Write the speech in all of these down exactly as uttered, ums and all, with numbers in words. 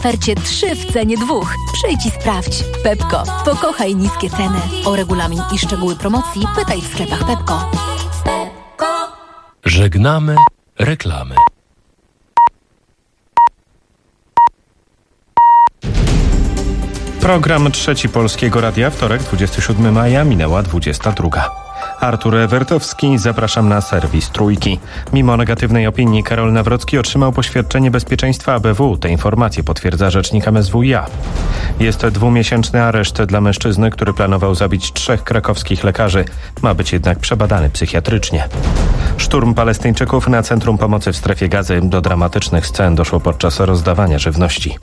ofercie trzy w cenie dwóch. Przyjdź i sprawdź. Pepko. Pokochaj niskie ceny. O regulamin i szczegóły promocji pytaj w sklepach Pepko. Pepko. Żegnamy reklamy. Program Trzeci Polskiego Radia, wtorek, dwudziestego siódmego maja, minęła dwudziesta druga. Artur Ewertowski, zapraszam na serwis Trójki. Mimo negatywnej opinii Karol Nawrocki otrzymał poświadczenie bezpieczeństwa A B W. Te informacje potwierdza rzecznik M S W iA. Jest dwumiesięczny areszt dla mężczyzny, który planował zabić trzech krakowskich lekarzy. Ma być jednak przebadany psychiatrycznie. Szturm Palestyńczyków na Centrum Pomocy w Strefie Gazy. Do dramatycznych scen doszło podczas rozdawania żywności.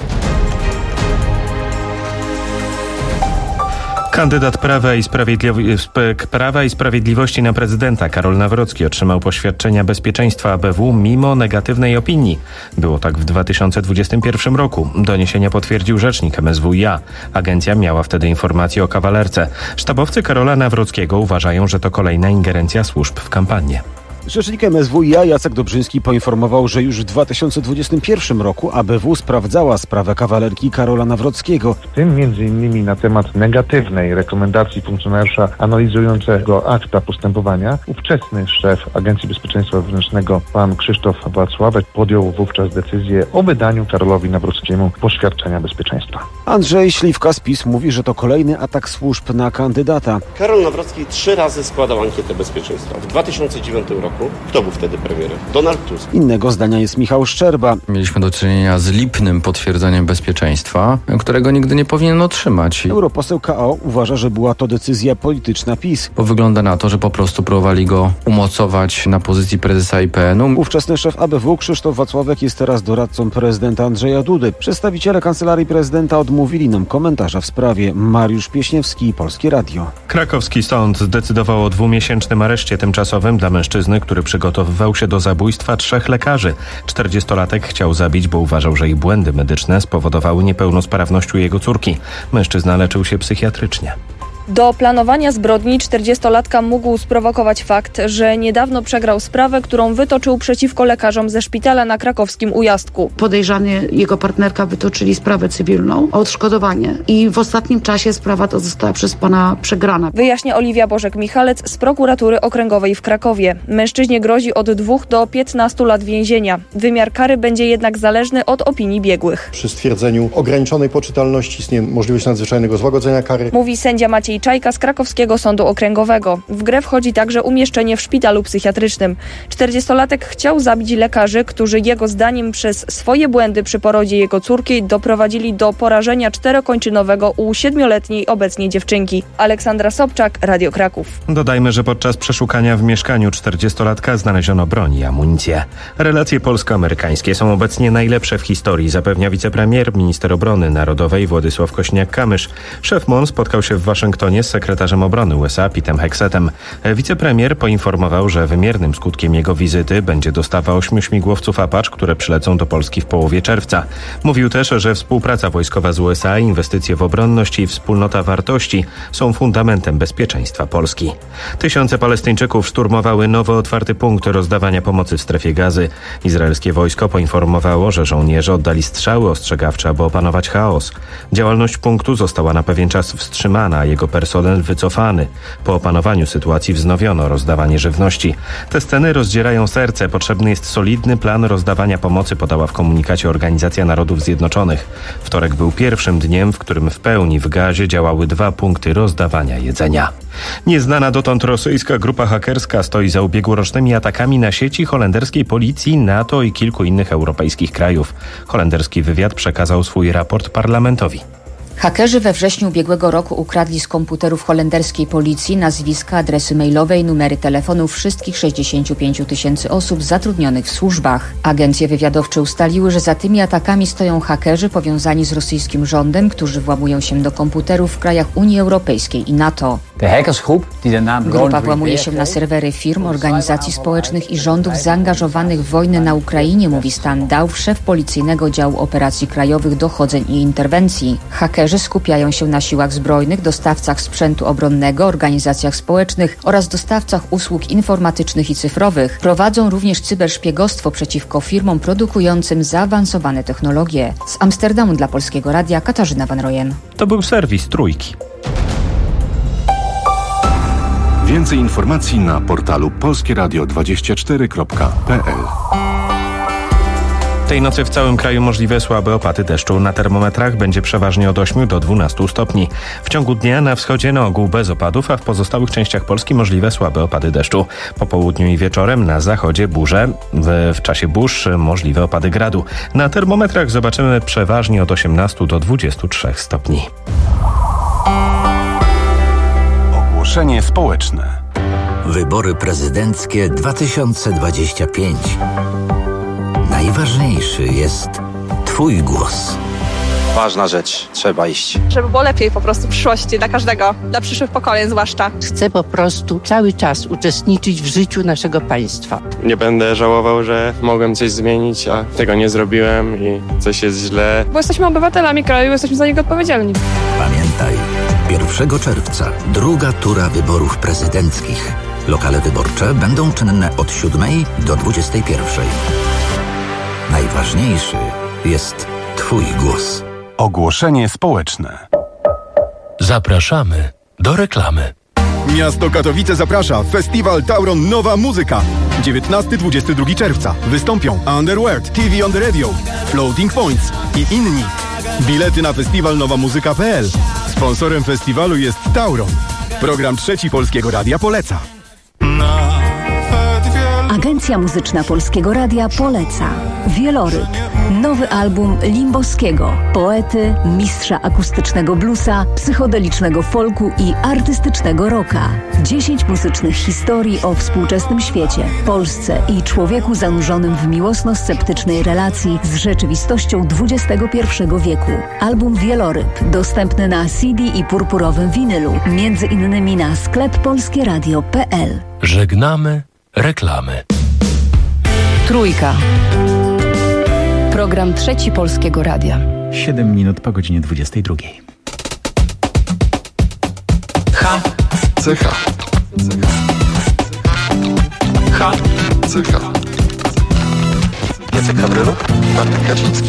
Kandydat Prawa i, Sprawiedliwi- Prawa i Sprawiedliwości na prezydenta Karol Nawrocki otrzymał poświadczenia bezpieczeństwa A B W mimo negatywnej opinii. Było tak w dwa tysiące dwudziestym pierwszym roku. Doniesienia potwierdził rzecznik M S W iA. Agencja miała wtedy informacje o kawalerce. Sztabowcy Karola Nawrockiego uważają, że to kolejna ingerencja służb w kampanię. Rzecznik M S W iA Jacek Dobrzyński poinformował, że już w dwa tysiące dwudziestym pierwszym roku A B W sprawdzała sprawę kawalerki Karola Nawrockiego. W tym między innymi na temat negatywnej rekomendacji funkcjonariusza analizującego akta postępowania. Ówczesny szef Agencji Bezpieczeństwa Wewnętrznego pan Krzysztof Wacławek podjął wówczas decyzję o wydaniu Karolowi Nawrockiemu poświadczenia bezpieczeństwa. Andrzej Śliwka z PiS mówi, że to kolejny atak służb na kandydata. Karol Nawrocki trzy razy składał ankietę bezpieczeństwa. W dwa tysiące dziewiątym roku. Kto był wtedy premierem? Donald Tusk. Innego zdania jest Michał Szczerba. Mieliśmy do czynienia z lipnym potwierdzeniem bezpieczeństwa, którego nigdy nie powinien otrzymać. Europoseł K O uważa, że była to decyzja polityczna PiS. Bo wygląda na to, że po prostu próbowali go umocować na pozycji prezesa I P N u. Ówczesny szef A B W Krzysztof Wacławek jest teraz doradcą prezydenta Andrzeja Dudy. Przedstawiciele Kancelarii Prezydenta odmówili nam komentarza w sprawie. Mariusz Pieśniewski, Polskie Radio. Krakowski sąd zdecydował o dwumiesięcznym areszcie tymczasowym dla mężczyzny, który przygotowywał się do zabójstwa trzech lekarzy. czterdziestolatek chciał zabić, bo uważał, że ich błędy medyczne spowodowały niepełnosprawność u jego córki. Mężczyzna leczył się psychiatrycznie. Do planowania zbrodni czterdziestolatka mógł sprowokować fakt, że niedawno przegrał sprawę, którą wytoczył przeciwko lekarzom ze szpitala na krakowskim Ujazdku. Podejrzany jego partnerka wytoczyli sprawę cywilną o odszkodowanie i w ostatnim czasie sprawa ta została przez pana przegrana. Wyjaśnia Oliwia Bożek-Michalec z prokuratury okręgowej w Krakowie. Mężczyźnie grozi od dwóch do piętnastu lat więzienia. Wymiar kary będzie jednak zależny od opinii biegłych. Przy stwierdzeniu ograniczonej poczytalności istnieje możliwość nadzwyczajnego złagodzenia kary. Mówi sędzia Maciej Czajka z Krakowskiego Sądu Okręgowego. W grę wchodzi także umieszczenie w szpitalu psychiatrycznym. czterdziestolatek chciał zabić lekarzy, którzy jego zdaniem przez swoje błędy przy porodzie jego córki doprowadzili do porażenia czterokończynowego u siedmioletniej obecnie dziewczynki. Aleksandra Sobczak, Radio Kraków. Dodajmy, że podczas przeszukania w mieszkaniu czterdziestolatka znaleziono broń i amunicję. Relacje polsko-amerykańskie są obecnie najlepsze w historii, zapewnia wicepremier, minister obrony narodowej Władysław Kośniak-Kamysz. Szef M O N spotkał się w Waszyngtonie z sekretarzem obrony U S A Petem Hexetem. Wicepremier poinformował, że wymiernym skutkiem jego wizyty będzie dostawa ośmiu śmigłowców Apache, które przylecą do Polski w połowie czerwca. Mówił też, że współpraca wojskowa z U S A, inwestycje w obronność i wspólnota wartości są fundamentem bezpieczeństwa Polski. Tysiące Palestyńczyków szturmowały nowo otwarty punkt rozdawania pomocy w Strefie Gazy. Izraelskie wojsko poinformowało, że żołnierze oddali strzały ostrzegawcze, aby opanować chaos. Działalność punktu została na pewien czas wstrzymana, a jego personel wycofany. Po opanowaniu sytuacji wznowiono rozdawanie żywności. Te sceny rozdzierają serce. Potrzebny jest solidny plan rozdawania pomocy, podała w komunikacie Organizacja Narodów Zjednoczonych. Wtorek był pierwszym dniem, w którym w pełni w Gazie działały dwa punkty rozdawania jedzenia. Nieznana dotąd rosyjska grupa hakerska stoi za ubiegłorocznymi atakami na sieci holenderskiej policji, NATO i kilku innych europejskich krajów. Holenderski wywiad przekazał swój raport parlamentowi. Hakerzy we wrześniu ubiegłego roku ukradli z komputerów holenderskiej policji nazwiska, adresy mailowe i numery telefonów wszystkich sześćdziesięciu pięciu tysięcy osób zatrudnionych w służbach. Agencje wywiadowcze ustaliły, że za tymi atakami stoją hakerzy powiązani z rosyjskim rządem, którzy włamują się do komputerów w krajach Unii Europejskiej i NATO. Grupa włamuje się na serwery firm, organizacji społecznych i rządów zaangażowanych w wojnę na Ukrainie, mówi Stan Dałw, szef policyjnego działu operacji krajowych, dochodzeń i interwencji. Hakerzy skupiają się na siłach zbrojnych, dostawcach sprzętu obronnego, organizacjach społecznych oraz dostawcach usług informatycznych i cyfrowych. Prowadzą również cyberszpiegostwo przeciwko firmom produkującym zaawansowane technologie. Z Amsterdamu dla Polskiego Radia Katarzyna Van Royen. To był serwis Trójki. Więcej informacji na portalu polskie radio dwadzieścia cztery kropka p l. Tej nocy w całym kraju możliwe słabe opady deszczu. Na termometrach będzie przeważnie od ośmiu do dwunastu stopni. W ciągu dnia na wschodzie na ogół bez opadów, a w pozostałych częściach Polski możliwe słabe opady deszczu. Po południu i wieczorem na zachodzie burze. W, w czasie burz możliwe opady gradu. Na termometrach zobaczymy przeważnie od osiemnastu do dwudziestu trzech stopni. Ogłoszenie społeczne. Wybory prezydenckie dwa tysiące dwadzieścia pięć. Najważniejszy jest Twój głos. Ważna rzecz, trzeba iść. Żeby było lepiej po prostu w przyszłości dla każdego, dla przyszłych pokoleń zwłaszcza. Chcę po prostu cały czas uczestniczyć w życiu naszego państwa. Nie będę żałował, że mogłem coś zmienić, a tego nie zrobiłem i coś jest źle. Bo jesteśmy obywatelami kraju, jesteśmy za niego odpowiedzialni. Pamiętaj, pierwszego czerwca druga tura wyborów prezydenckich. Lokale wyborcze będą czynne od siódmej do dwudziestej pierwszej. Najważniejszy jest Twój głos. Ogłoszenie społeczne. Zapraszamy do reklamy. Miasto Katowice zaprasza. Festiwal Tauron Nowa Muzyka. dziewiętnastego do dwudziestego drugiego czerwca. Wystąpią Underworld, T V on the Radio, Floating Points i inni. Bilety na festiwal nowa muzyka kropka p l. Sponsorem festiwalu jest Tauron. Program Trzeci Polskiego Radia poleca. Agencja Muzyczna Polskiego Radia poleca Wieloryb, nowy album Limboskiego, poety, mistrza akustycznego bluesa, psychodelicznego folku i artystycznego rocka. Dziesięć muzycznych historii o współczesnym świecie, Polsce i człowieku zanurzonym w miłosno-sceptycznej relacji z rzeczywistością dwudziestego pierwszego wieku. Album Wieloryb dostępny na C D i purpurowym winylu, między innymi na sklep polskie radio kropka p l. Żegnamy reklamy. Trójka. Program Trzeci Polskiego Radia. siedem minut po godzinie dwudziestej drugiej. H. Cecha. H. Cecha. Jacek Hawryluk, Martin Kaczyński.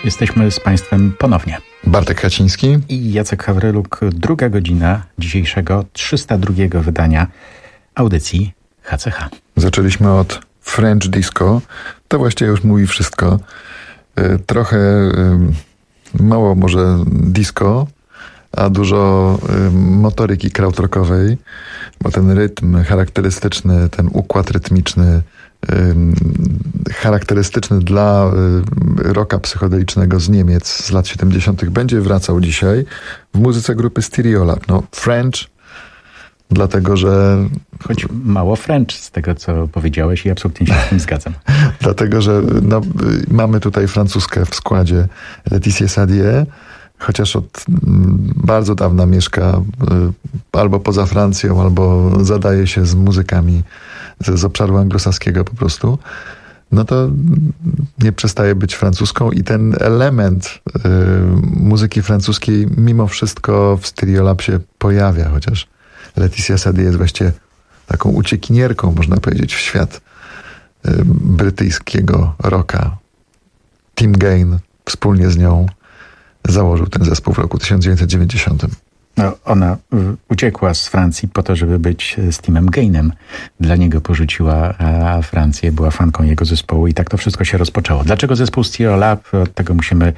Jesteśmy z Państwem ponownie. Bartek Kaciński i Jacek Hawryluk. Druga godzina dzisiejszego trzysta drugiego wydania audycji H C H. Zaczęliśmy od French Disco. To właściwie już mówi wszystko. Trochę mało może disco, a dużo motoryki krautrockowej, bo ten rytm charakterystyczny, ten układ rytmiczny charakterystyczny dla rocka psychodelicznego z Niemiec z lat siedemdziesiątych będzie wracał dzisiaj w muzyce grupy Stereolab. No French, dlatego że... Choć mało French z tego, co powiedziałeś i absolutnie się z tym zgadzam. Dlatego, że no, mamy tutaj francuskę w składzie, Laetitia Sadier, chociaż od bardzo dawna mieszka albo poza Francją, albo zadaje się z muzykami z, z obszaru anglosaskiego po prostu, no to nie przestaje być francuską i ten element y, muzyki francuskiej mimo wszystko w Stereolab się pojawia, chociaż Laetitia Sadier jest właściwie taką uciekinierką, można powiedzieć, w świat y, brytyjskiego rocka. Tim Gain wspólnie z nią założył ten zespół w roku tysiąc dziewięćset dziewięćdziesiątym. No, ona uciekła z Francji po to, żeby być z Timem Gainem. Dla niego porzuciła Francję, była fanką jego zespołu i tak to wszystko się rozpoczęło. Dlaczego zespół Stereolab? Od tego musimy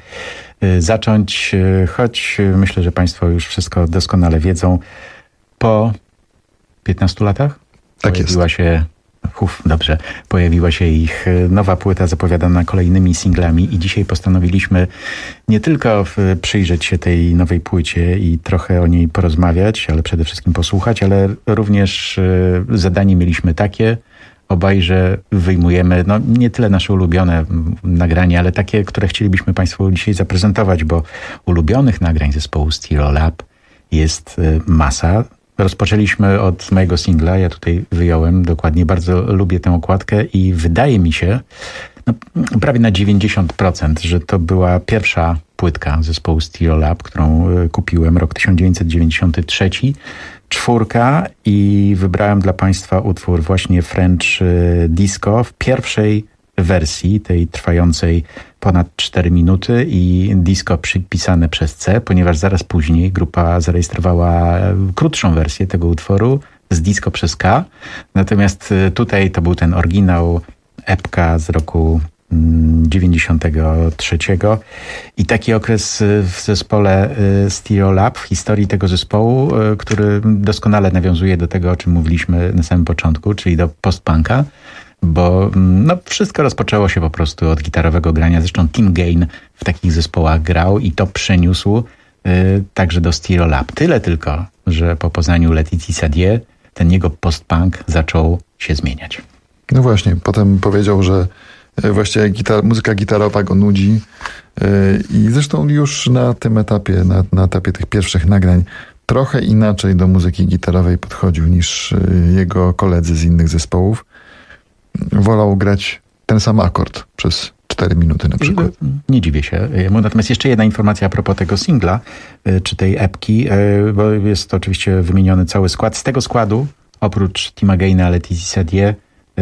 zacząć, choć myślę, że Państwo już wszystko doskonale wiedzą. Po piętnastu latach tak pojawiła jest. się Uf, dobrze. Pojawiła się ich nowa płyta zapowiadana kolejnymi singlami i dzisiaj postanowiliśmy nie tylko przyjrzeć się tej nowej płycie i trochę o niej porozmawiać, ale przede wszystkim posłuchać, ale również zadanie mieliśmy takie obaj, że wyjmujemy no, nie tyle nasze ulubione nagrania, ale takie, które chcielibyśmy Państwu dzisiaj zaprezentować, bo ulubionych nagrań zespołu Stereolab jest masa. Rozpoczęliśmy od mojego singla, ja tutaj wyjąłem dokładnie, bardzo lubię tę okładkę i wydaje mi się, no, prawie na dziewięćdziesiąt procent, że to była pierwsza płytka zespołu Stereolab, którą kupiłem, rok tysiąc dziewięćset dziewięćdziesiąty trzeci, czwórka i wybrałem dla Państwa utwór właśnie French Disco w pierwszej wersji, tej trwającej ponad cztery minuty i disco przypisane przez C, ponieważ zaraz później grupa zarejestrowała krótszą wersję tego utworu z disco przez K. Natomiast tutaj to był ten oryginał, epka z roku dziewięćdziesiątego trzeciego i taki okres w zespole Stereolab, w historii tego zespołu, który doskonale nawiązuje do tego, o czym mówiliśmy na samym początku, czyli do postpunka, bo no, wszystko rozpoczęło się po prostu od gitarowego grania. Zresztą Tim Gain w takich zespołach grał i to przeniósł y, także do Stereolab. Tyle tylko, że po poznaniu Laetitii Sadier ten jego postpunk zaczął się zmieniać. No właśnie, potem powiedział, że właściwie gitar, muzyka gitarowa go nudzi yy, i zresztą już na tym etapie, na, na etapie tych pierwszych nagrań trochę inaczej do muzyki gitarowej podchodził niż yy, jego koledzy z innych zespołów. Wolał grać ten sam akord przez cztery minuty na przykład. Nie dziwię się. Natomiast jeszcze jedna informacja a propos tego singla, czy tej epki, bo jest to oczywiście wymieniony cały skład. Z tego składu, oprócz Tima Gaina, Laetitii Sadier,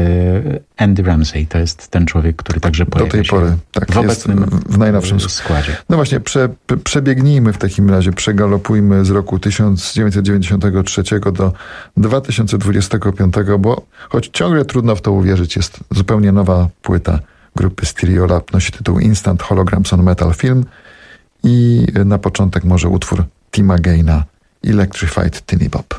Andy Ramsey, to jest ten człowiek, który także pojawia do tej się pory, tak, w obecnym w najnowszym składzie. No właśnie, prze, przebiegnijmy w takim razie, przegalopujmy z roku tysiąc dziewięćset dziewięćdziesiątego trzeciego do dwa tysiące dwudziestego piątego, bo choć ciągle trudno w to uwierzyć, jest zupełnie nowa płyta grupy Stereolab, nosi tytuł Instant Holograms on Metal Film i na początek może utwór Tima Gaina Electrified Tinny Bop.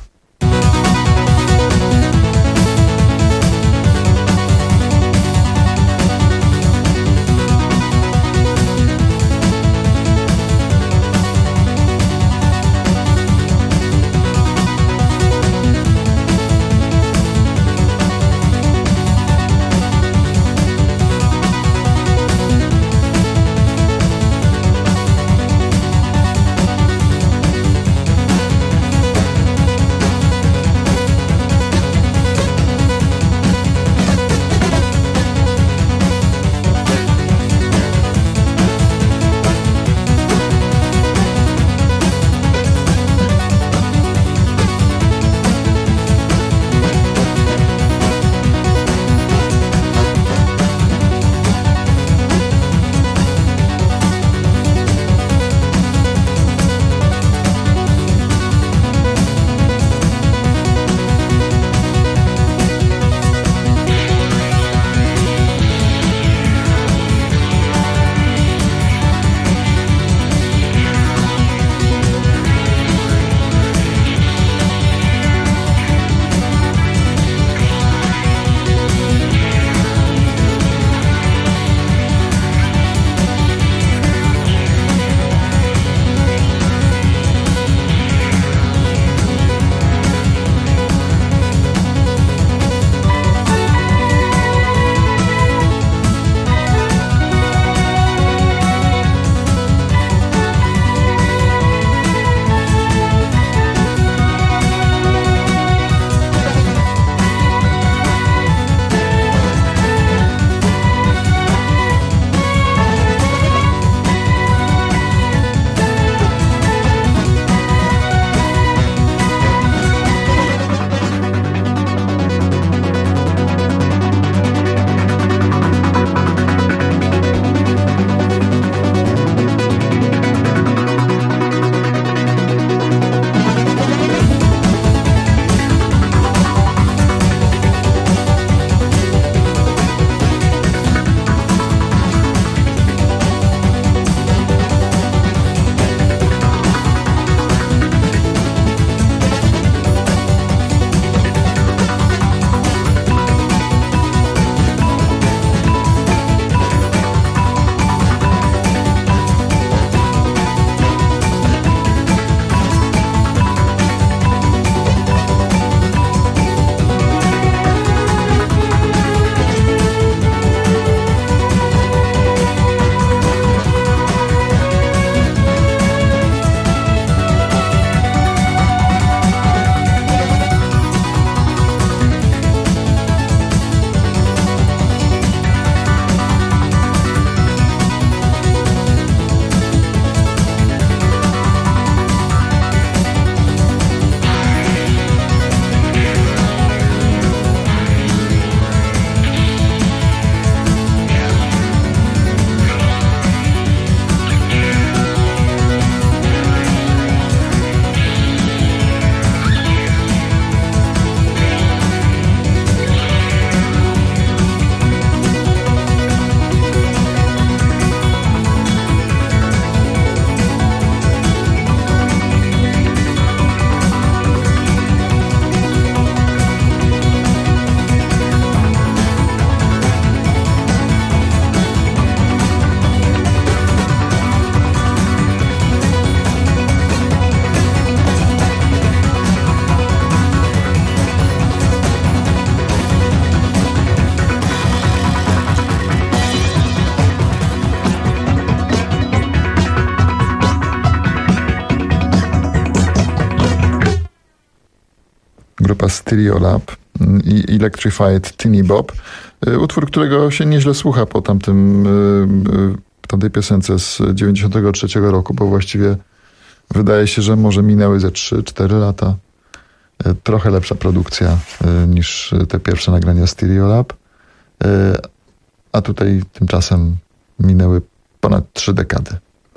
grupa Stereolab i Electrified Teeny Bop. Utwór, którego się nieźle słucha po tamtym, tamtej piosence z dziewięćdziesiątego trzeciego roku, bo właściwie wydaje się, że może minęły ze trzy cztery lata. Trochę lepsza produkcja niż te pierwsze nagrania Stereolab. A tutaj tymczasem minęły ponad trzy dekady.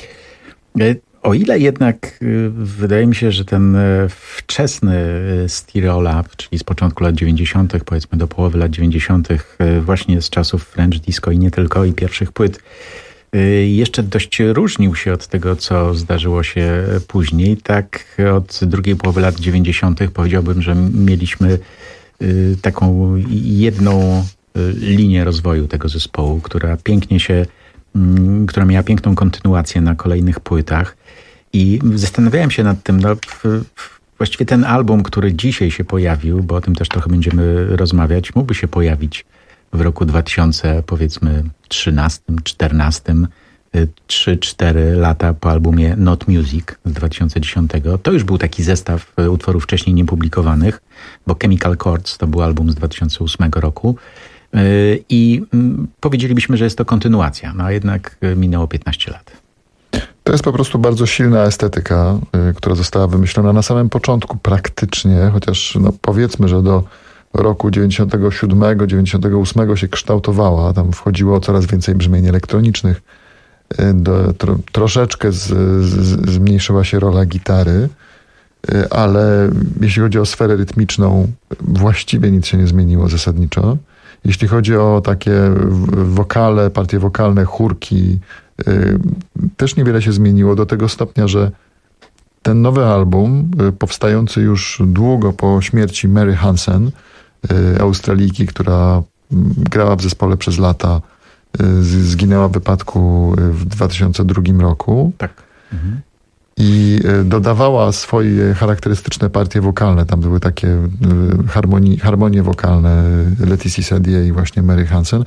O ile jednak wydaje mi się, że ten wczesny Stereolab, czyli z początku lat dziewięćdziesiątych, powiedzmy do połowy lat dziewięćdziesiątych, właśnie z czasów French Disco i nie tylko, i pierwszych płyt, jeszcze dość różnił się od tego, co zdarzyło się później. Tak od drugiej połowy lat dziewięćdziesiątych powiedziałbym, że mieliśmy taką jedną linię rozwoju tego zespołu, która pięknie się, która miała piękną kontynuację na kolejnych płytach. I zastanawiałem się nad tym, no, właściwie ten album, który dzisiaj się pojawił, bo o tym też trochę będziemy rozmawiać, mógłby się pojawić w roku dwa tysiące, powiedzmy, trzynastym, czternastym, trzy cztery lata po albumie Not Music z dwa tysiące dziesiątego. To już był taki zestaw utworów wcześniej niepublikowanych, bo Chemical Chords to był album z dwa tysiące ósmego roku. I powiedzielibyśmy, że jest to kontynuacja, no a jednak minęło piętnaście lat. To jest po prostu bardzo silna estetyka, y, która została wymyślona na samym początku praktycznie, chociaż no, powiedzmy, że do roku dziewięćdziesiątego siódmego, dziewięćdziesiątego ósmego się kształtowała. Tam wchodziło coraz więcej brzmień elektronicznych. Y, do, tro, troszeczkę z, z, zmniejszyła się rola gitary, y, ale jeśli chodzi o sferę rytmiczną, właściwie nic się nie zmieniło zasadniczo. Jeśli chodzi o takie wokale, partie wokalne, chórki, yy, też niewiele się zmieniło do tego stopnia, że ten nowy album, yy, powstający już długo po śmierci Mary Hansen, yy, Australijki, która yy, grała w zespole przez lata, yy, zginęła w wypadku w dwa tysiące drugim roku. Tak. Mhm. I dodawała swoje charakterystyczne partie wokalne. Tam były takie harmonii, harmonie wokalne Leticji Sadia i właśnie Mary Hansen.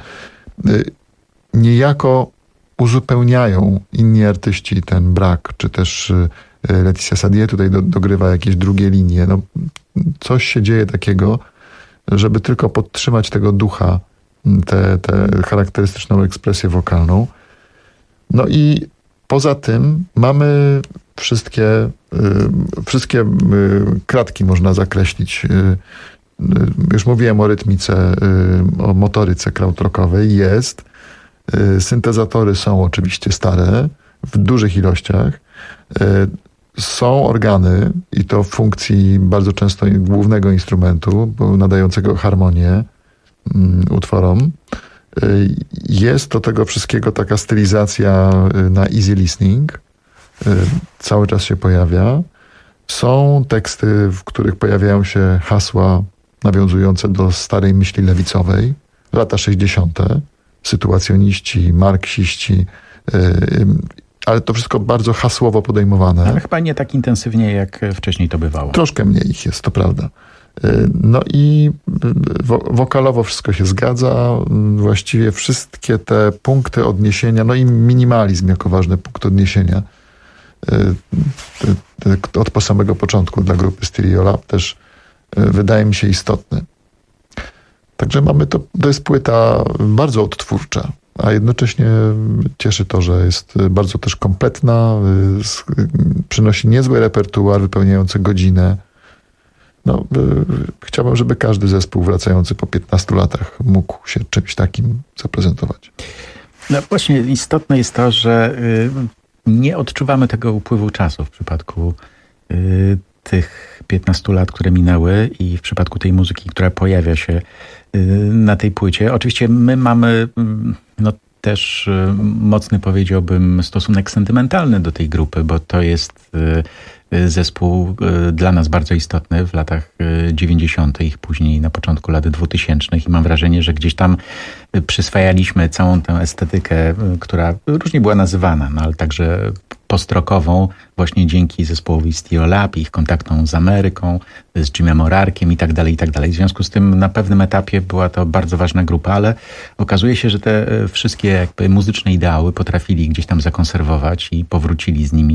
Niejako uzupełniają inni artyści ten brak, czy też Leticia Sadia tutaj do, dogrywa jakieś drugie linie. No, coś się dzieje takiego, żeby tylko podtrzymać tego ducha, tę charakterystyczną ekspresję wokalną. No i poza tym mamy wszystkie, wszystkie kratki można zakreślić. Już mówiłem o rytmice, o motoryce krautrockowej. Jest. Syntezatory są oczywiście stare, w dużych ilościach. Są organy i to w funkcji bardzo często głównego instrumentu, nadającego harmonię utworom. Jest do tego wszystkiego taka stylizacja na easy listening. Cały czas się pojawia. Są teksty, w których pojawiają się hasła nawiązujące do starej myśli lewicowej. Lata sześćdziesiąte. Sytuacjoniści, marksiści. Ale to wszystko bardzo hasłowo podejmowane. Ale chyba nie tak intensywnie, jak wcześniej to bywało. Troszkę mniej ich jest, to prawda. No i wo- wokalowo wszystko się zgadza. Właściwie wszystkie te punkty odniesienia, no i minimalizm jako ważny punkt odniesienia od po samego początku dla grupy Stereolab też wydaje mi się istotny. Także mamy to, to jest płyta bardzo odtwórcza, a jednocześnie cieszy to, że jest bardzo też kompletna, przynosi niezły repertuar wypełniający godzinę. No, chciałbym, żeby każdy zespół wracający po piętnastu latach mógł się czymś takim zaprezentować. No właśnie istotne jest to, że nie odczuwamy tego upływu czasu w przypadku tych piętnastu lat, które minęły i w przypadku tej muzyki, która pojawia się na tej płycie. Oczywiście my mamy no, też mocny, powiedziałbym, stosunek sentymentalny do tej grupy, bo to jest zespół dla nas bardzo istotny w latach dziewięćdziesiątych, później na początku lat dwutysięcznych i mam wrażenie, że gdzieś tam przyswajaliśmy całą tę estetykę, która różnie była nazywana, no ale także postrokową, właśnie dzięki zespołowi Stereolab, ich kontaktom z Ameryką, z Jimem O'Rourke'iem i tak dalej, i tak dalej. W związku z tym na pewnym etapie była to bardzo ważna grupa, ale okazuje się, że te wszystkie jakby muzyczne ideały potrafili gdzieś tam zakonserwować i powrócili z nimi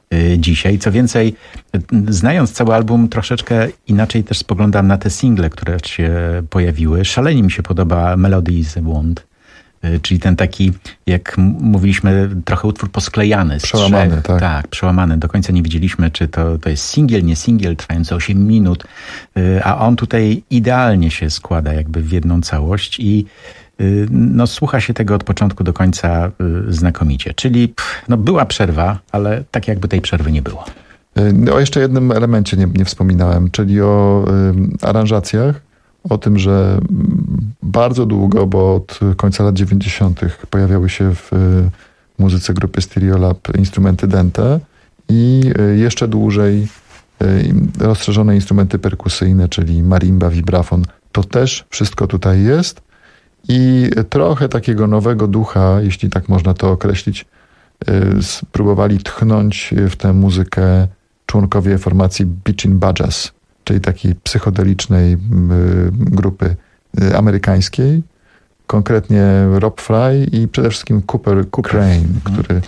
dzisiaj. Co więcej, znając cały album, troszeczkę inaczej też spoglądam na te single, które się pojawiły. Szalenie mi się podoba Melody is a Wound, czyli ten taki, jak mówiliśmy, trochę utwór posklejany. Z przełamany, trzech, tak. Tak, przełamany. Do końca nie wiedzieliśmy, czy to, to jest singiel, nie singiel, trwający osiem minut, a on tutaj idealnie się składa jakby w jedną całość i no, słucha się tego od początku do końca znakomicie. Czyli pff, no, była przerwa, ale tak jakby tej przerwy nie było. O jeszcze jednym elemencie nie, nie wspominałem, czyli o y, aranżacjach. O tym, że bardzo długo, bo od końca lat dziewięćdziesiątych pojawiały się w y, muzyce grupy Stereolab instrumenty dęte i y, jeszcze dłużej y, rozszerzone instrumenty perkusyjne, czyli marimba, vibrafon. To też wszystko tutaj jest. I trochę takiego nowego ducha, jeśli tak można to określić, spróbowali tchnąć w tę muzykę członkowie formacji Beachin' Budgers, czyli takiej psychodelicznej grupy amerykańskiej, konkretnie Rob Fry i przede wszystkim Cooper, Cooper. Crane, który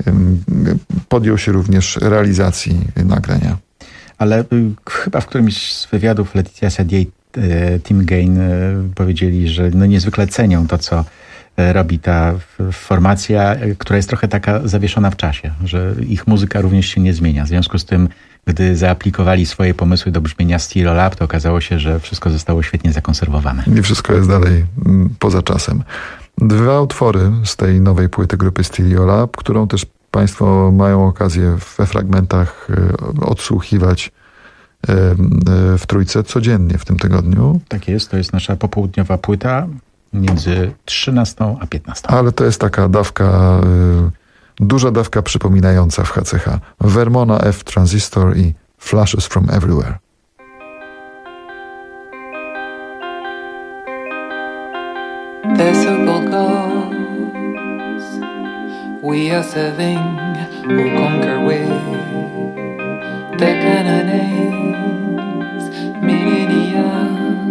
podjął się również realizacji nagrania. Ale chyba w którymś z wywiadów Letitia Sadier, Tim Gain powiedzieli, że no niezwykle cenią to, co robi ta formacja, która jest trochę taka zawieszona w czasie, że ich muzyka również się nie zmienia. W związku z tym, gdy zaaplikowali swoje pomysły do brzmienia Stereolab, to okazało się, że wszystko zostało świetnie zakonserwowane. I wszystko jest dalej poza czasem. Dwa utwory z tej nowej płyty grupy Stereolab, którą też Państwo mają okazję we fragmentach odsłuchiwać w Trójce codziennie w tym tygodniu. Tak jest, to jest nasza popołudniowa płyta między trzynastą a piętnastą. Ale to jest taka dawka, y, duża dawka przypominająca w H C H. Vermona F Transistor i Flashes from Everywhere. The circle goes, we are serving, who conquer with the cannonades, millennia,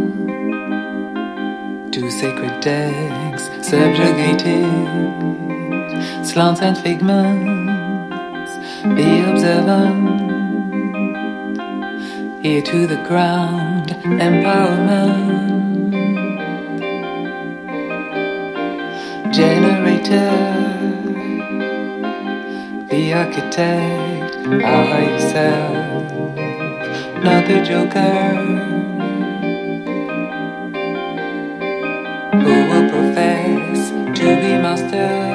two sacred decks, subjugated, slants and figments, be observant, ear to the ground, empowerment. Generator, the architect, our higher self, not the joker, who will profess to be master.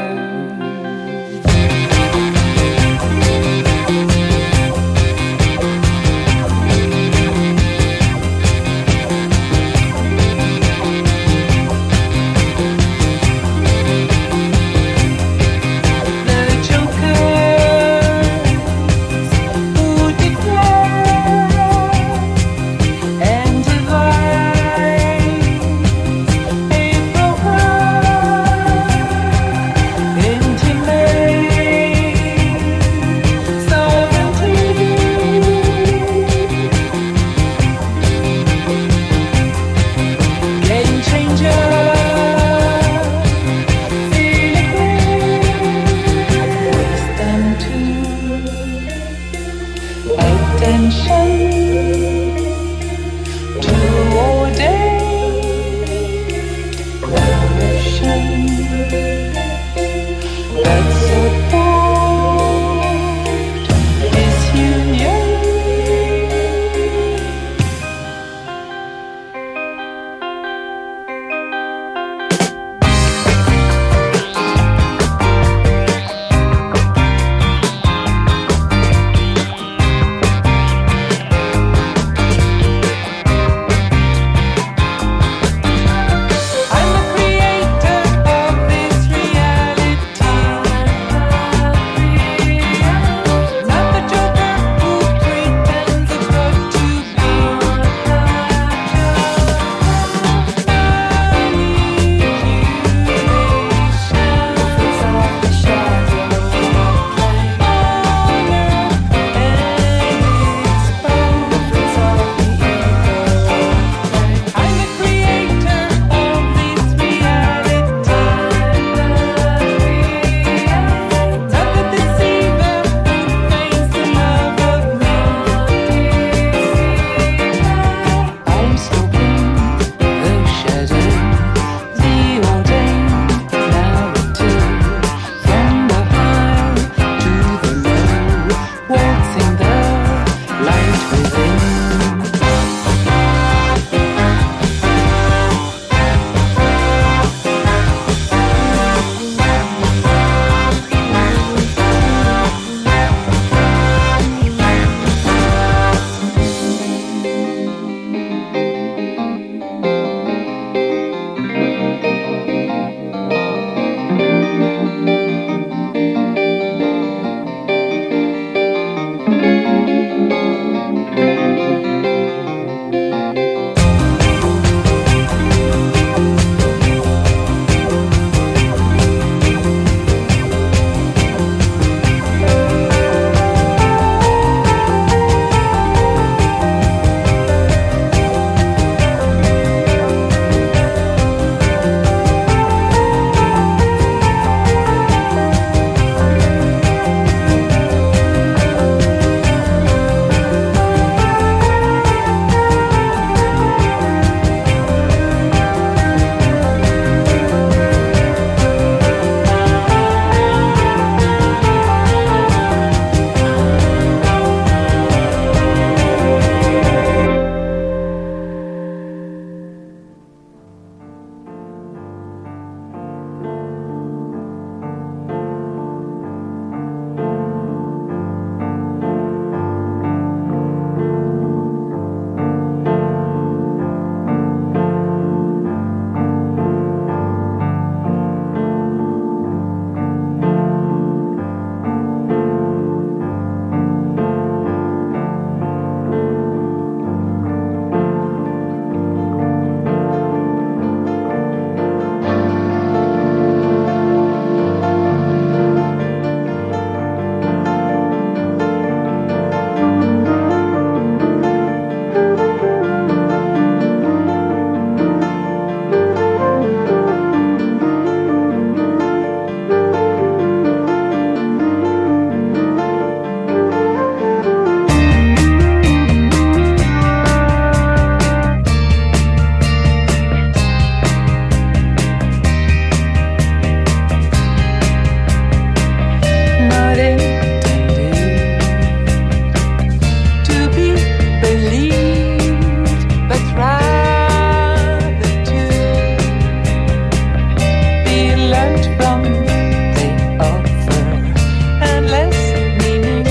learned from, they offer endless meaning.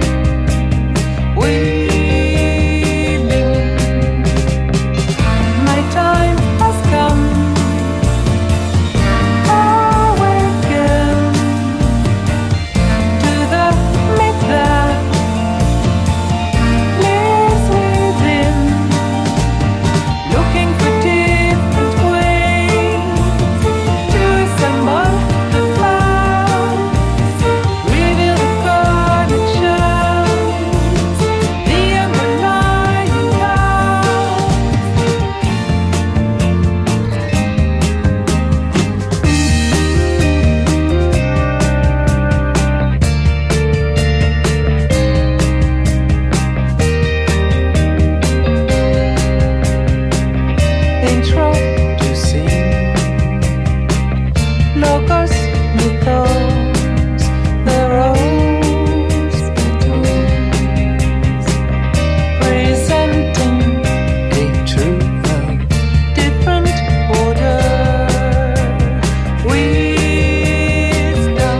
Waiting, my time has come. Awaken to the myth that lives within, looking for different ways to assemble the flowers, reveal the connections, the underlying cause. Introducing Logos Mythos, the rose petals, presenting a truth of different order, wisdom.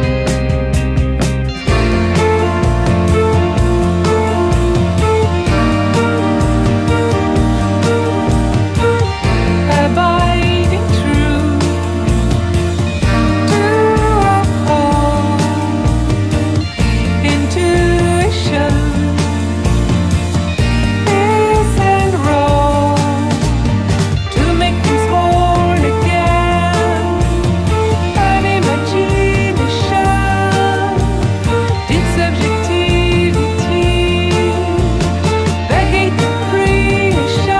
Abiding true to a whole, intuition is enrolled to make things whole again. An imagination, deep subjectivity, the gate to creation.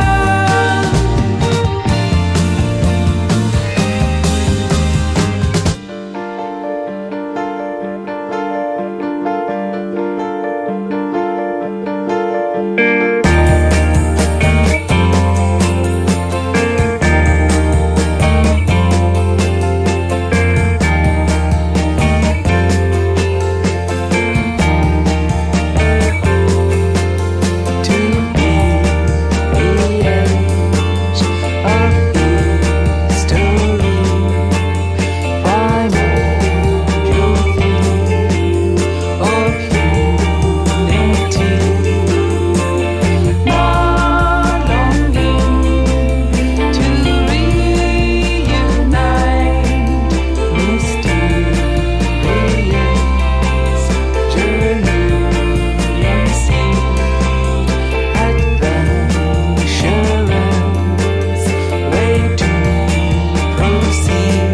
To be the edge of history, primordial theme of unity, my longing to reunite, mysterious journey unseen. Adventurous way to proceed.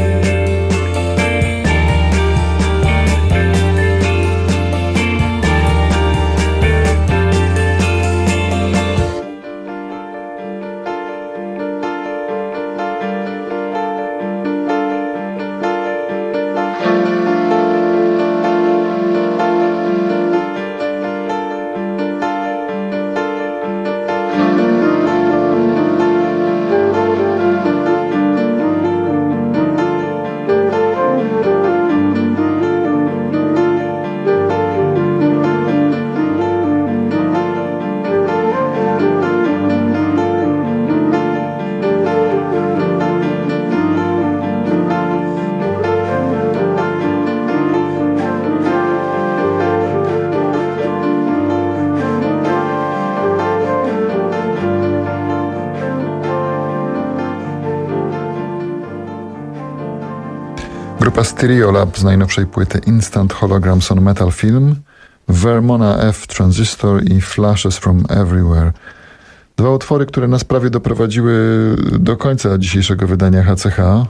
Grupa Stereolab z najnowszej płyty Instant Holograms on Metal Film, Vermona F Transistor i Flashes from Everywhere. Dwa utwory, które nas prawie doprowadziły do końca dzisiejszego wydania H C H.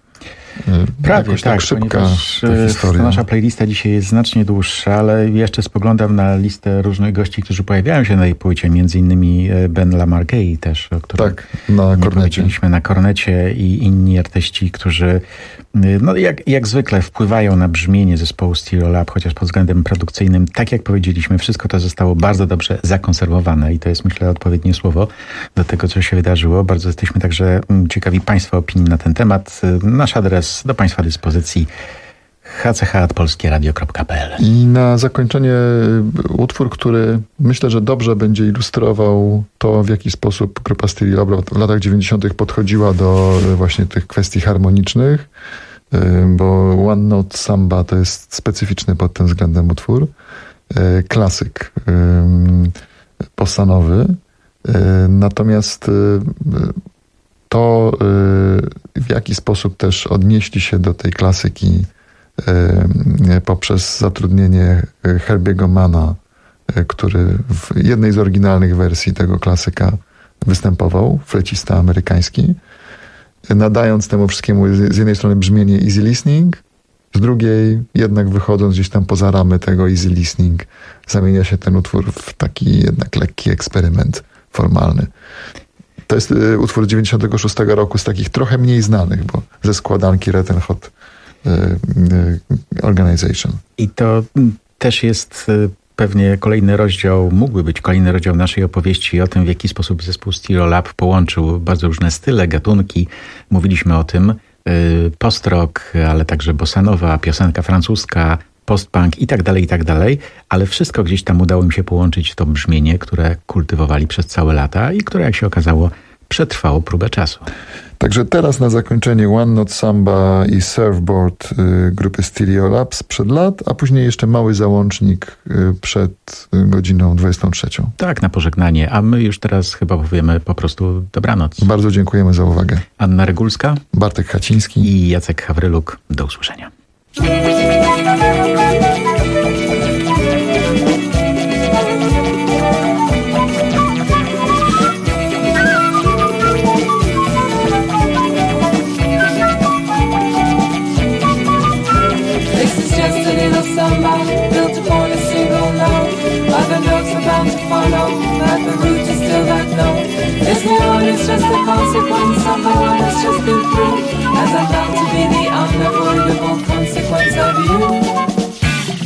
Prawie, Jakoś tak, tak szybka ponieważ ta historia. nasza playlista dzisiaj jest znacznie dłuższa, ale jeszcze spoglądam na listę różnych gości, którzy pojawiają się na tej płycie, między innymi Ben Lamar Gay też, o którym tak, na kornecie. na kornecie i inni artyści, którzy no jak, jak zwykle wpływają na brzmienie zespołu Stereolab, chociaż pod względem produkcyjnym, tak jak powiedzieliśmy, wszystko to zostało bardzo dobrze zakonserwowane i to jest, myślę, odpowiednie słowo do tego, co się wydarzyło. Bardzo jesteśmy także ciekawi Państwa opinii na ten temat. Nasz adres do Państwa dyspozycji h c h at polskie radio kropka p l. I na zakończenie utwór, który myślę, że dobrze będzie ilustrował to, w jaki sposób grupa Stereolab w latach dziewięćdziesiątych podchodziła do właśnie tych kwestii harmonicznych. bo One Note Samba to jest specyficzny pod tym względem utwór. Klasyk bossanowy. Natomiast to, w jaki sposób też odnieśli się do tej klasyki poprzez zatrudnienie Herbiego Mana, który w jednej z oryginalnych wersji tego klasyka występował, flecista amerykański, nadając temu wszystkiemu z jednej strony brzmienie easy listening, z drugiej jednak wychodząc gdzieś tam poza ramy tego easy listening, zamienia się ten utwór w taki jednak lekki eksperyment formalny. To jest utwór dziewięćdziesiątego szóstego roku z takich trochę mniej znanych, bo ze składanki Red Hot Organization. I to też jest pewnie kolejny rozdział, mógłby być kolejny rozdział naszej opowieści o tym, w jaki sposób zespół Stereolab połączył bardzo różne style, gatunki. Mówiliśmy o tym. Post-rock, ale także bossanowa, piosenka francuska, post-punk i tak dalej, i tak dalej. Ale wszystko gdzieś tam udało im się połączyć w to brzmienie, które kultywowali przez całe lata i które, jak się okazało, przetrwało próbę czasu. Także teraz na zakończenie One Note Samba i Surfboard y, grupy Stereolab sprzed lat, a później jeszcze mały załącznik y, przed godziną dwudziestą trzecią. Tak, na pożegnanie, a my już teraz chyba powiemy po prostu dobranoc. Bardzo dziękujemy za uwagę. Anna Regulska, Bartek Haciński i Jacek Hawryluk. Do usłyszenia. Samba, built upon a single note. Other notes are bound to follow, but the root is still that note. This new one is just a consequence of the one that's just been through, as I'm bound to be the unavoidable consequence of you.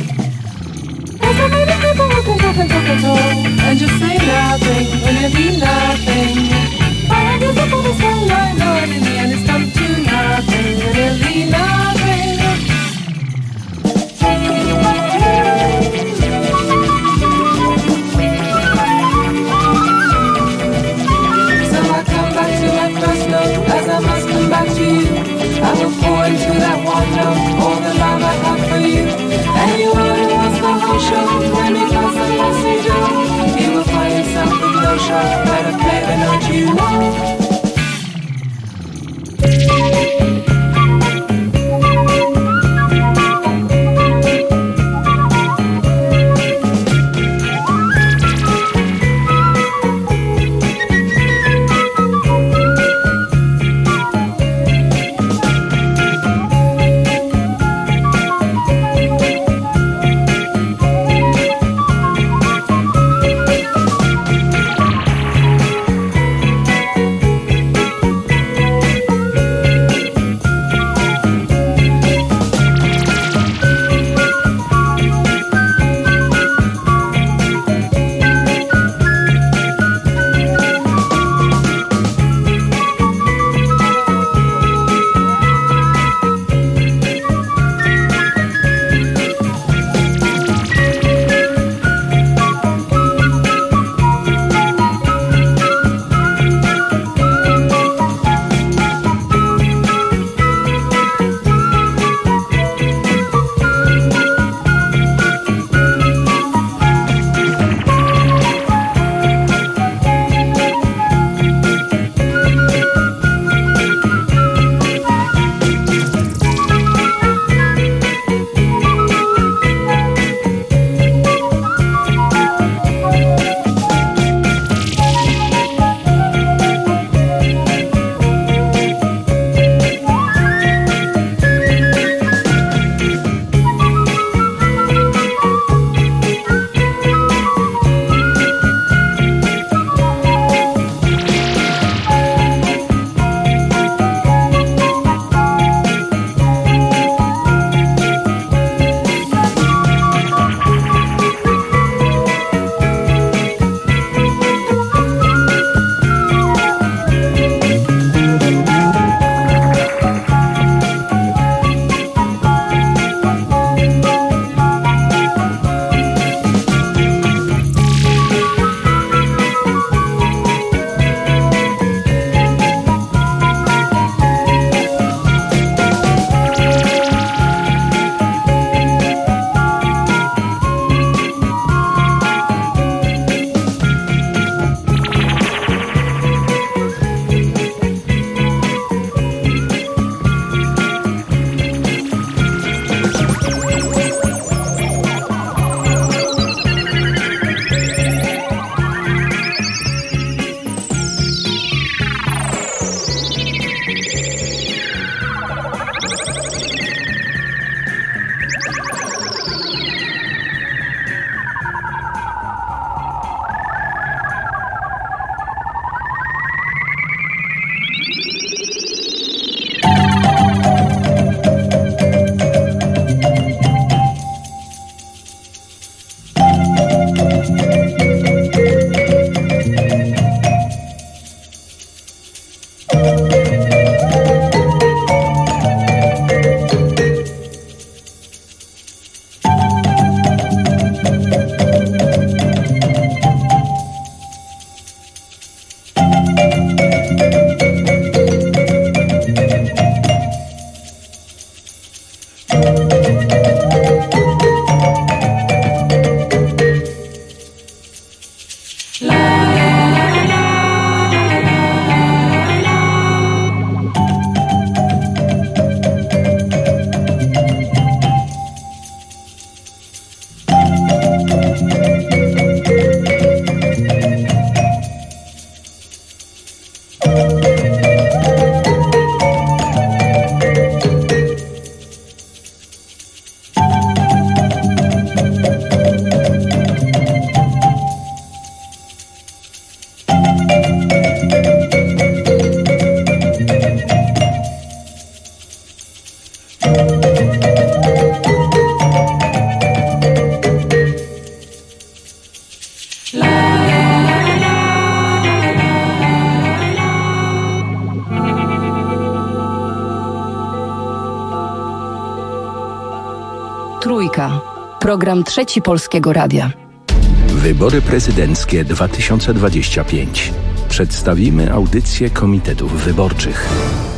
Trójka. Program Trzeci Polskiego Radia. Wybory prezydenckie dwa tysiące dwadzieścia pięć. Przedstawimy audycję komitetów wyborczych.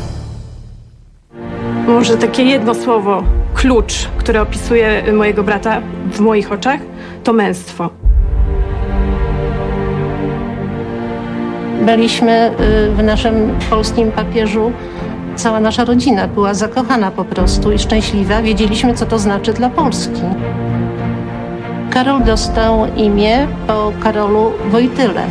Może takie jedno słowo, klucz, które opisuje mojego brata w moich oczach, to męstwo. Byliśmy w naszym polskim papieżu, cała nasza rodzina była zakochana po prostu i szczęśliwa. Wiedzieliśmy, co to znaczy dla Polski. Karol dostał imię po Karolu Wojtyle.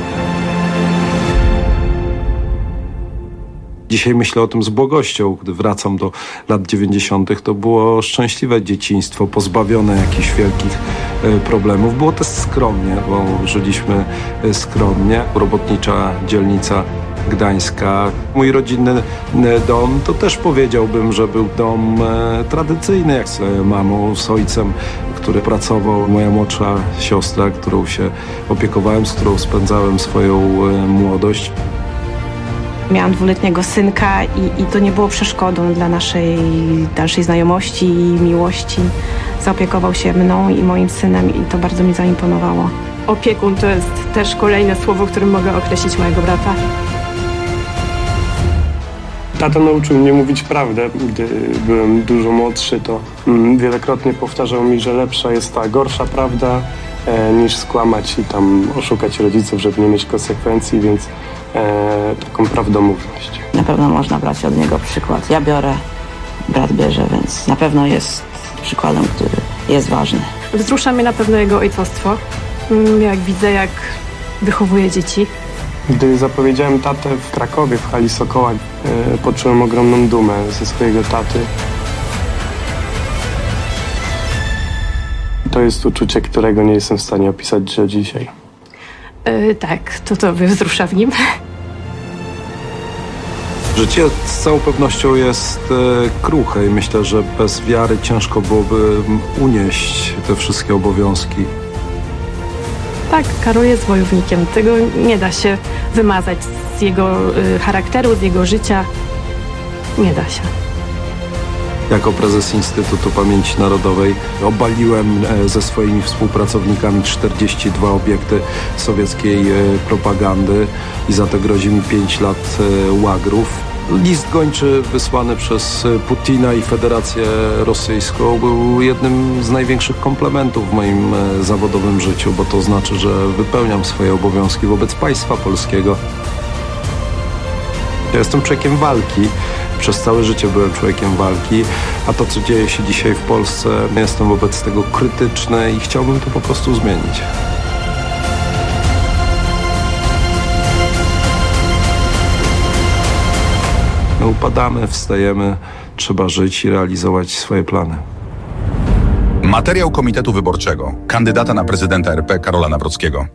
Dzisiaj myślę o tym z błogością, gdy wracam do lat dziewięćdziesiątych. To było szczęśliwe dzieciństwo, pozbawione jakichś wielkich problemów. Było też skromnie, bo żyliśmy skromnie. Robotnicza dzielnica Gdańska. Mój rodzinny dom to też powiedziałbym, że był dom tradycyjny, jak z mamą, z ojcem, który pracował, moja młodsza siostra, którą się opiekowałem, z którą spędzałem swoją młodość. Miałam dwuletniego synka i, i to nie było przeszkodą dla naszej dalszej znajomości i miłości. Zaopiekował się mną i moim synem i to bardzo mi zaimponowało. Opiekun to jest też kolejne słowo, którym mogę określić mojego brata. Tata nauczył mnie mówić prawdę. Gdy byłem dużo młodszy, to mm, wielokrotnie powtarzał mi, że lepsza jest ta gorsza prawda e, niż skłamać i tam oszukać rodziców, żeby nie mieć konsekwencji, więc e, taką prawdomówność. Na pewno można brać od niego przykład. Ja biorę, brat bierze, więc na pewno jest przykładem, który jest ważny. Wzrusza mnie na pewno jego ojcostwo. Jak widzę, jak wychowuje dzieci. Gdy zapowiedziałem tatę w Krakowie, w hali Sokoła, e, poczułem ogromną dumę ze swojego taty. To jest uczucie, którego nie jestem w stanie opisać do dzisiaj. Yy, tak, to to wzrusza w nim. Życie z całą pewnością jest e, kruche i myślę, że bez wiary ciężko byłoby unieść te wszystkie obowiązki. Tak, Karol jest wojownikiem. Tego nie da się wymazać z jego y, charakteru, z jego życia. Nie da się. Jako prezes Instytutu Pamięci Narodowej obaliłem ze swoimi współpracownikami czterdzieści dwa obiekty sowieckiej propagandy i za to grozi mi pięć lat łagrów. List gończy wysłany przez Putina i Federację Rosyjską był jednym z największych komplementów w moim zawodowym życiu, bo to znaczy, że wypełniam swoje obowiązki wobec państwa polskiego. Ja jestem człowiekiem walki. Przez całe życie byłem człowiekiem walki, a to, co dzieje się dzisiaj w Polsce, jestem wobec tego krytyczny i chciałbym to po prostu zmienić. My upadamy, wstajemy, trzeba żyć i realizować swoje plany. Materiał Komitetu Wyborczego kandydata na prezydenta R P Karola Nawrockiego.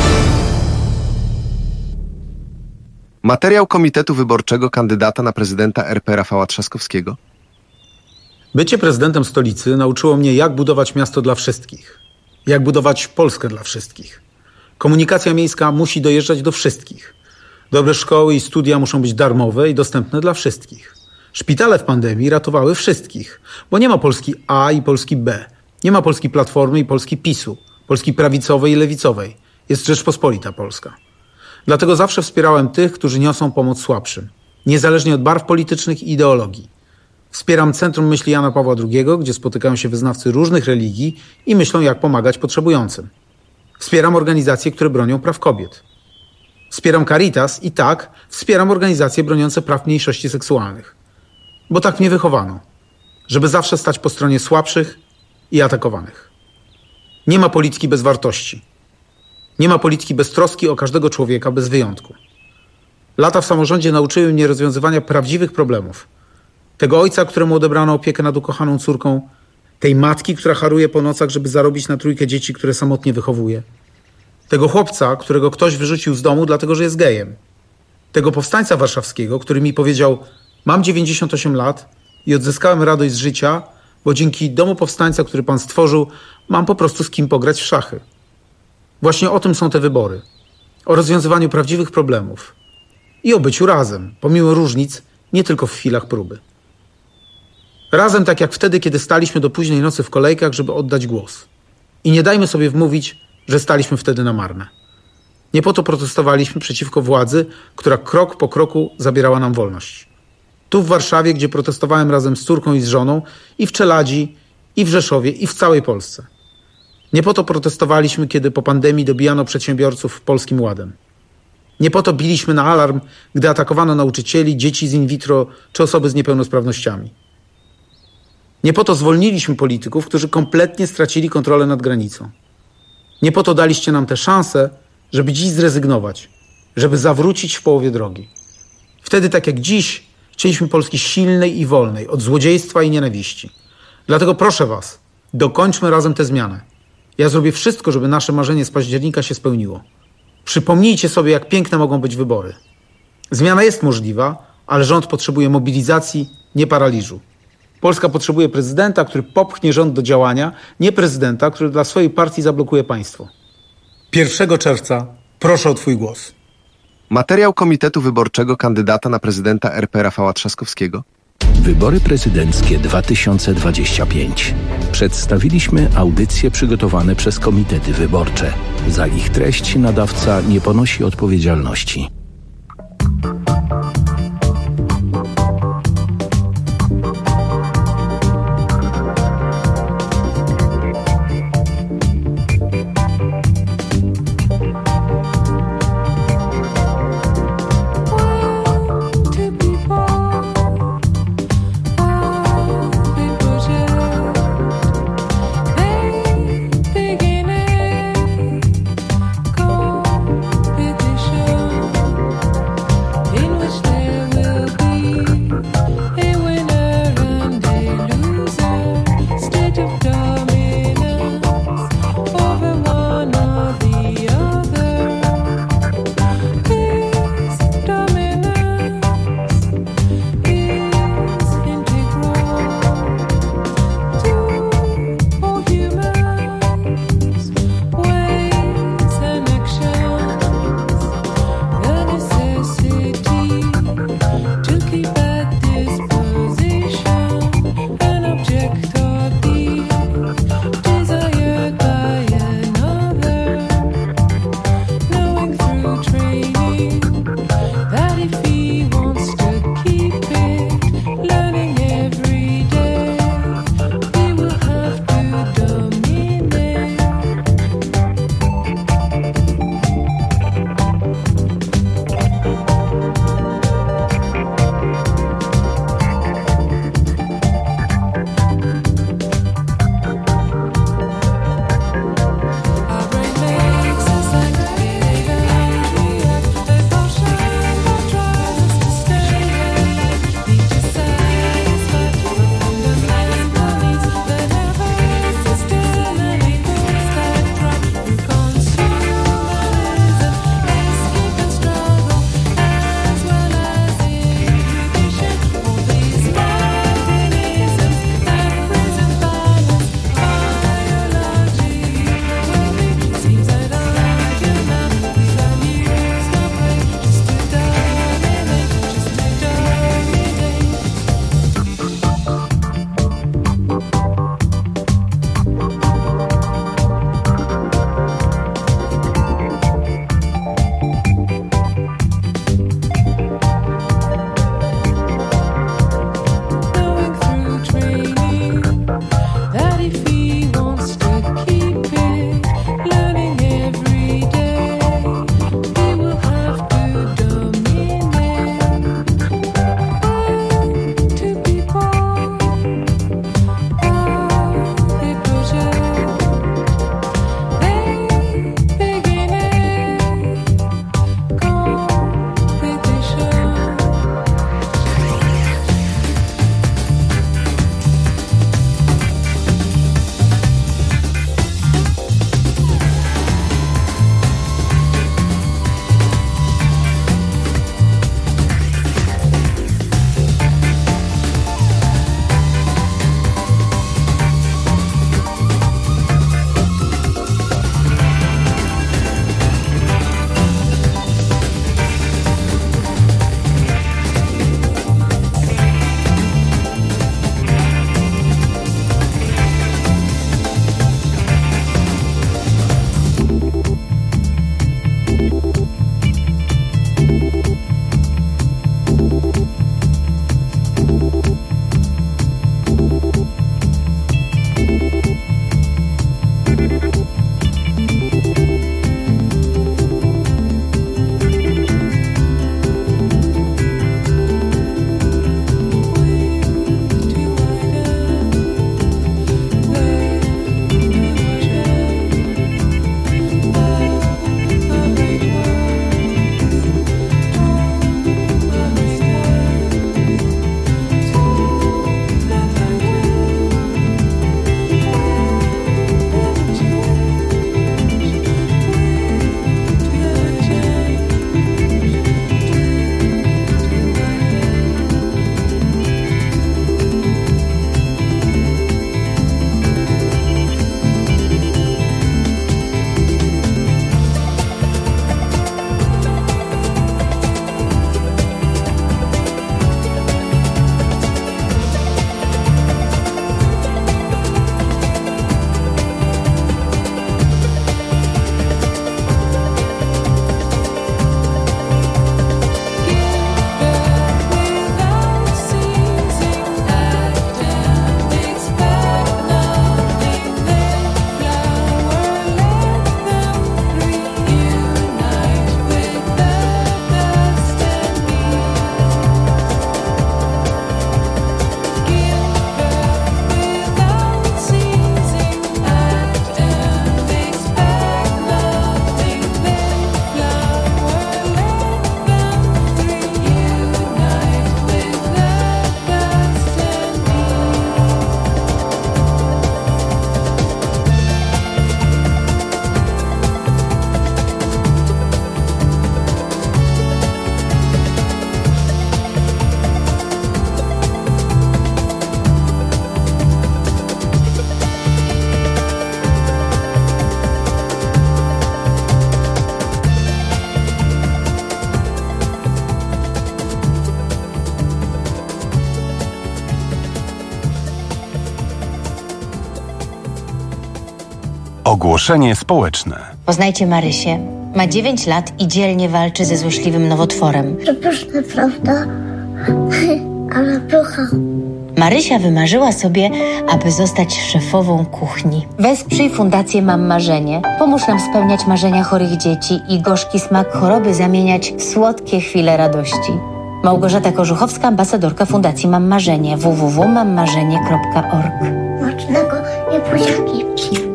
Materiał Komitetu Wyborczego kandydata na prezydenta R P Rafała Trzaskowskiego. Bycie prezydentem stolicy nauczyło mnie, jak budować miasto dla wszystkich. Jak budować Polskę dla wszystkich. Komunikacja miejska musi dojeżdżać do wszystkich. Dobre szkoły i studia muszą być darmowe i dostępne dla wszystkich. Szpitale w pandemii ratowały wszystkich, bo nie ma Polski A i Polski B. Nie ma Polski Platformy i Polski PiSu, Polski prawicowej i lewicowej. Jest Rzeczpospolita Polska. Dlatego zawsze wspierałem tych, którzy niosą pomoc słabszym, niezależnie od barw politycznych i ideologii. Wspieram Centrum Myśli Jana Pawła drugiego, gdzie spotykają się wyznawcy różnych religii i myślą, jak pomagać potrzebującym. Wspieram organizacje, które bronią praw kobiet. Wspieram Caritas i tak, wspieram organizacje broniące praw mniejszości seksualnych. Bo tak mnie wychowano, żeby zawsze stać po stronie słabszych i atakowanych. Nie ma polityki bez wartości. Nie ma polityki bez troski o każdego człowieka, bez wyjątku. Lata w samorządzie nauczyły mnie rozwiązywania prawdziwych problemów. Tego ojca, któremu odebrano opiekę nad ukochaną córką, tej matki, która haruje po nocach, żeby zarobić na trójkę dzieci, które samotnie wychowuje. Tego chłopca, którego ktoś wyrzucił z domu, dlatego że jest gejem. Tego powstańca warszawskiego, który mi powiedział: mam dziewięćdziesiąt osiem lat i odzyskałem radość z życia, bo dzięki domu powstańca, który pan stworzył, mam po prostu z kim pograć w szachy. Właśnie o tym są te wybory. O rozwiązywaniu prawdziwych problemów. I o byciu razem, pomimo różnic, nie tylko w chwilach próby. Razem tak jak wtedy, kiedy staliśmy do późnej nocy w kolejkach, żeby oddać głos. I nie dajmy sobie wmówić, że staliśmy wtedy na marne. Nie po to protestowaliśmy przeciwko władzy, która krok po kroku zabierała nam wolność. Tu w Warszawie, gdzie protestowałem razem z córką i z żoną, i w Czeladzi, i w Rzeszowie, i w całej Polsce. Nie po to protestowaliśmy, kiedy po pandemii dobijano przedsiębiorców Polskim Ładem. Nie po to biliśmy na alarm, gdy atakowano nauczycieli, dzieci z in vitro czy osoby z niepełnosprawnościami. Nie po to zwolniliśmy polityków, którzy kompletnie stracili kontrolę nad granicą. Nie po to daliście nam tę szansę, żeby dziś zrezygnować, żeby zawrócić w połowie drogi. Wtedy, tak jak dziś, chcieliśmy Polski silnej i wolnej, od złodziejstwa i nienawiści. Dlatego proszę was, dokończmy razem tę zmianę. Ja zrobię wszystko, żeby nasze marzenie z października się spełniło. Przypomnijcie sobie, jak piękne mogą być wybory. Zmiana jest możliwa, ale rząd potrzebuje mobilizacji, nie paraliżu. Polska potrzebuje prezydenta, który popchnie rząd do działania, nie prezydenta, który dla swojej partii zablokuje państwo. pierwszego czerwca proszę o twój głos. Materiał Komitetu Wyborczego kandydata na prezydenta R P Rafała Trzaskowskiego. Wybory prezydenckie dwa tysiące dwadzieścia pięć. Przedstawiliśmy audycje przygotowane przez komitety wyborcze. Za ich treść nadawca nie ponosi odpowiedzialności. Beginning, competition. Ogłoszenie społeczne. Poznajcie Marysię. Ma dziewięć lat i dzielnie walczy ze złośliwym nowotworem. To pyszne, prawda? Ale pycha. Marysia wymarzyła sobie, aby zostać szefową kuchni. Wesprzyj Fundację Mam Marzenie. Pomóż nam spełniać marzenia chorych dzieci i gorzki smak choroby zamieniać w słodkie chwile radości. Małgorzata Korzuchowska, ambasadorka Fundacji Mam Marzenie. w w w kropka mam marzenie kropka org. Smacznego, nie buziaki.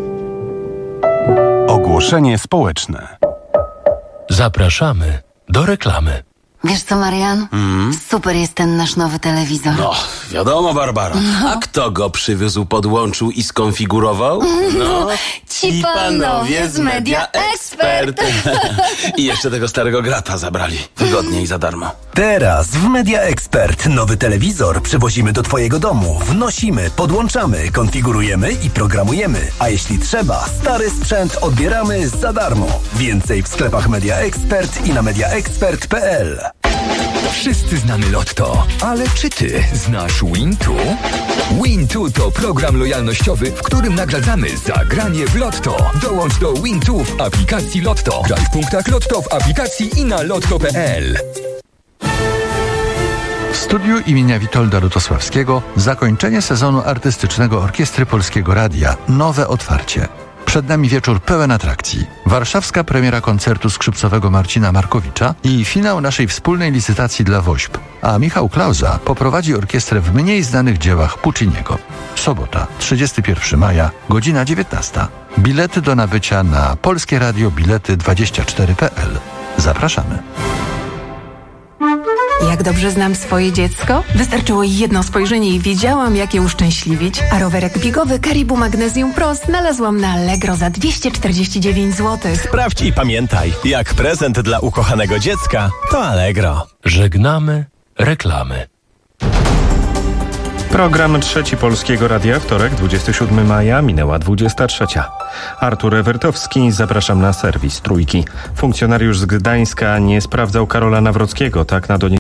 Ogłoszenie społeczne. Zapraszamy do reklamy. Wiesz co, Marian? Mm. Super jest ten nasz nowy telewizor. No, wiadomo, Barbara. No. A kto go przywieźł, podłączył i skonfigurował? No, ci panowie z Media Expert. I jeszcze tego starego grata zabrali. Wygodnie i za darmo. Teraz w Media Expert nowy telewizor przywozimy do twojego domu. Wnosimy, podłączamy, konfigurujemy i programujemy. A jeśli trzeba, stary sprzęt odbieramy za darmo. Więcej w sklepach Media Expert i na media expert kropka p l. Wszyscy znamy Lotto, ale czy ty znasz Wintu? Wintu to program lojalnościowy, w którym nagradzamy za granie w Lotto. Dołącz do Wintu w aplikacji Lotto. Graj w punktach Lotto w aplikacji i na lotto kropka p l. W studiu imienia Witolda Lutosławskiego zakończenie sezonu artystycznego Orkiestry Polskiego Radia. Nowe otwarcie. Przed nami wieczór pełen atrakcji. Warszawska premiera koncertu skrzypcowego Marcina Markowicza i finał naszej wspólnej licytacji dla WOŚP. A Michał Klauza poprowadzi orkiestrę w mniej znanych dziełach Pucciniego. Sobota, trzydziestego pierwszego maja, godzina dziewiętnasta. Bilety do nabycia na Polskie Radio Bilety dwadzieścia cztery kropka p l. Zapraszamy. Jak dobrze znam swoje dziecko? Wystarczyło jedno spojrzenie i wiedziałam, jak je uszczęśliwić. A rowerek biegowy Caribou Magnesium Pro znalazłam na Allegro za dwieście czterdzieści dziewięć złotych. Sprawdź i pamiętaj, jak prezent dla ukochanego dziecka, to Allegro. Żegnamy reklamy. Program Trzeci Polskiego Radia, wtorek, dwudziestego siódmego maja, minęła dwudziesta trzecia. Artur Ewertowski, zapraszam na serwis Trójki. Funkcjonariusz z Gdańska nie sprawdzał Karola Nawrockiego, tak na doniesienie